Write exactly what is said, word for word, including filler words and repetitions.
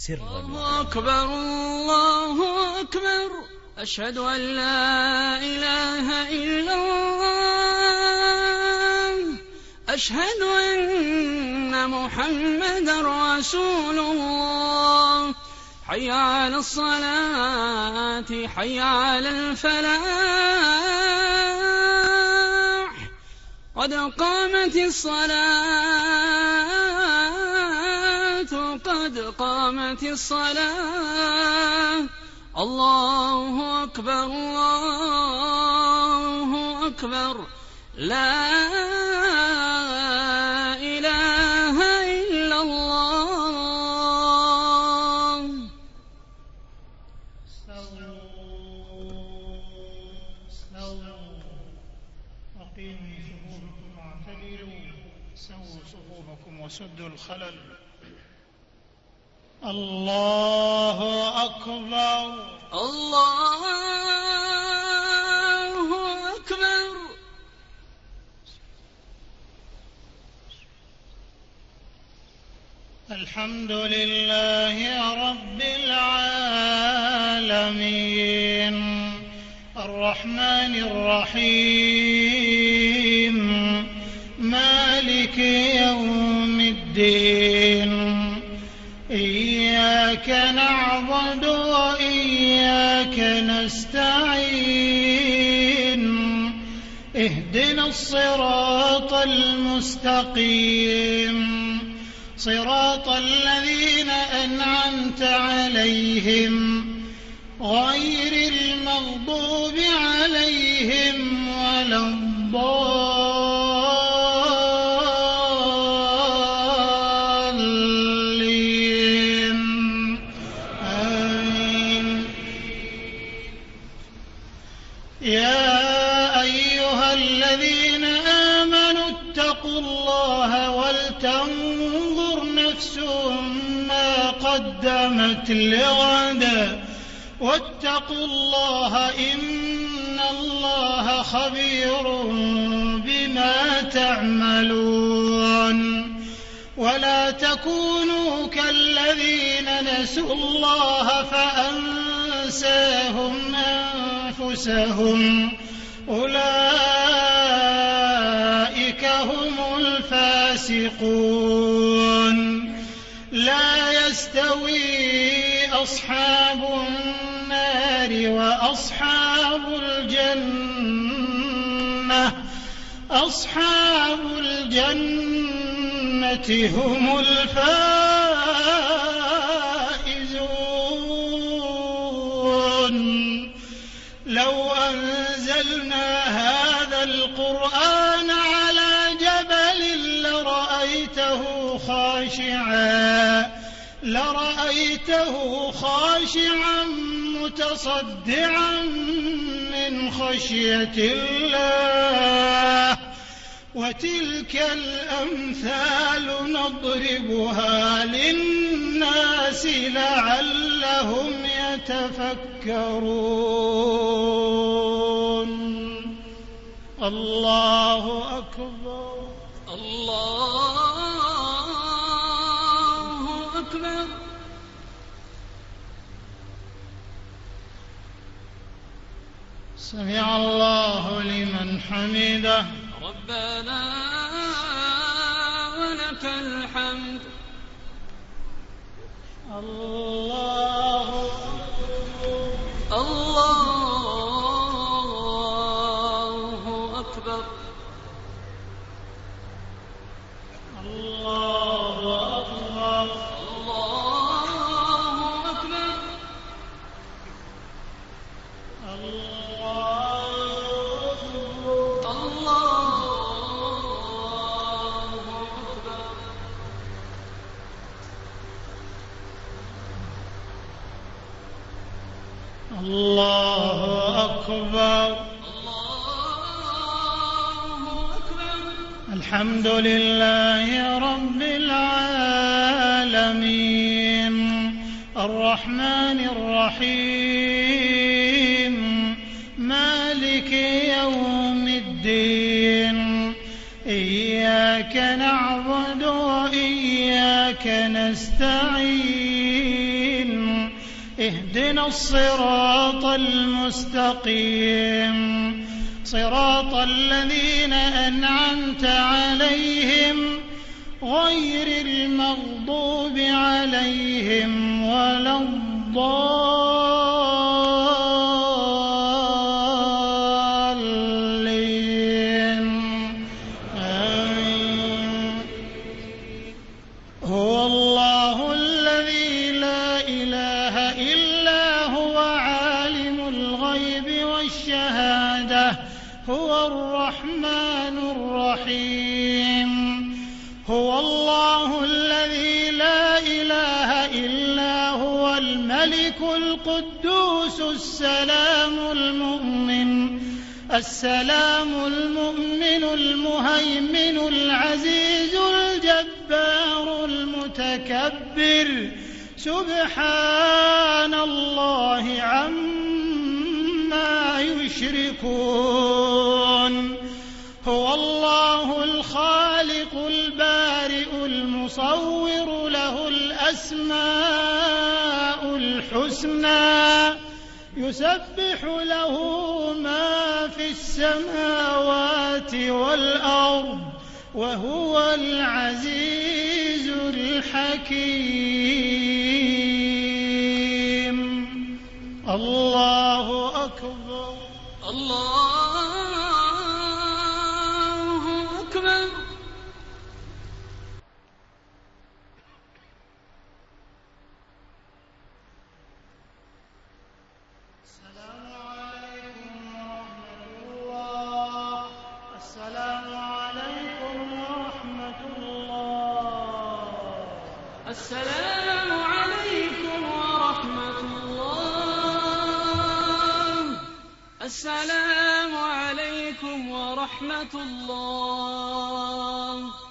سرا. الله أكبر الله أكبر، أشهد أن لا إله إلا الله، أشهد أن محمدا رسول الله. حي على الصلاة، حي على الفلاح، قد قامت الصلاة، قد قامت الصلاة. الله أكبر الله أكبر، لا إله إلا الله. استووا استووا، أقيموا صفوفكم واعتدلوا، سووا صفوفكم وسدوا الخلل. الله أكبر الله أكبر. الحمد لله رب العالمين، الرحمن الرحيم، مالك يوم الدين، إياك نعبد وإياك نستعين، اهدنا الصراط المستقيم، صراط الذين أنعمت عليهم غير المغضوب عليهم ولا الضالين، آمين. يا أيها الذين آمنوا اتقوا الله ولتنظر نفس ما قدمت لغد، واتقوا الله إن الله خبير بما تعملون. ولا تكونوا كالذين نسوا الله فأنساهم أنفسهم، أولئك هم الفاسقون. لا يستوي أصحاب النار وأصحاب الجنة، أصحاب الجنة هم الفائزون. لو أنزلنا هذا القرآن على جبل لرأيته خاشعا لرأيته خاشعا متصدعا من خشية الله. وتلك الأمثال نضربها للناس لعلهم يتفكرون. الله أكبر الله أكبر. سمع الله لمن حمده. ربنا ولك الحمد. الله الله أكبر. الله أكبر. الله أكبر. الله أكبر. الحمد لله رب العالمين، الرحمن الرحيم، مالك يوم الدين، إياك نعبد وإياك نستعين، اهدنا الصراط المستقيم صراط الذين أنعمت عليهم غير المغضوب عليهم ولا الضالين آمين. هو الله الذي لا إله إلا هو عالم الغيب والشهادة هو الرحمن الرحيم. هو الله الذي لا إله إلا هو الملك القدوس السلام المؤمن السلام المؤمن المهيمن العزيز الجبار المتكبر سبحان الله عما يشركون. هو الله الخالق البارئ المصور له الأسماء الحسنى يسبح له ما في السماوات والأرض وهو العزيز الحكيم. الله أكبر. الله أكبر. السلام عليكم ورحمة الله. السلام عليكم ورحمة الله. السلام عليكم ورحمة الله. السلام عليكم ورحمة الله.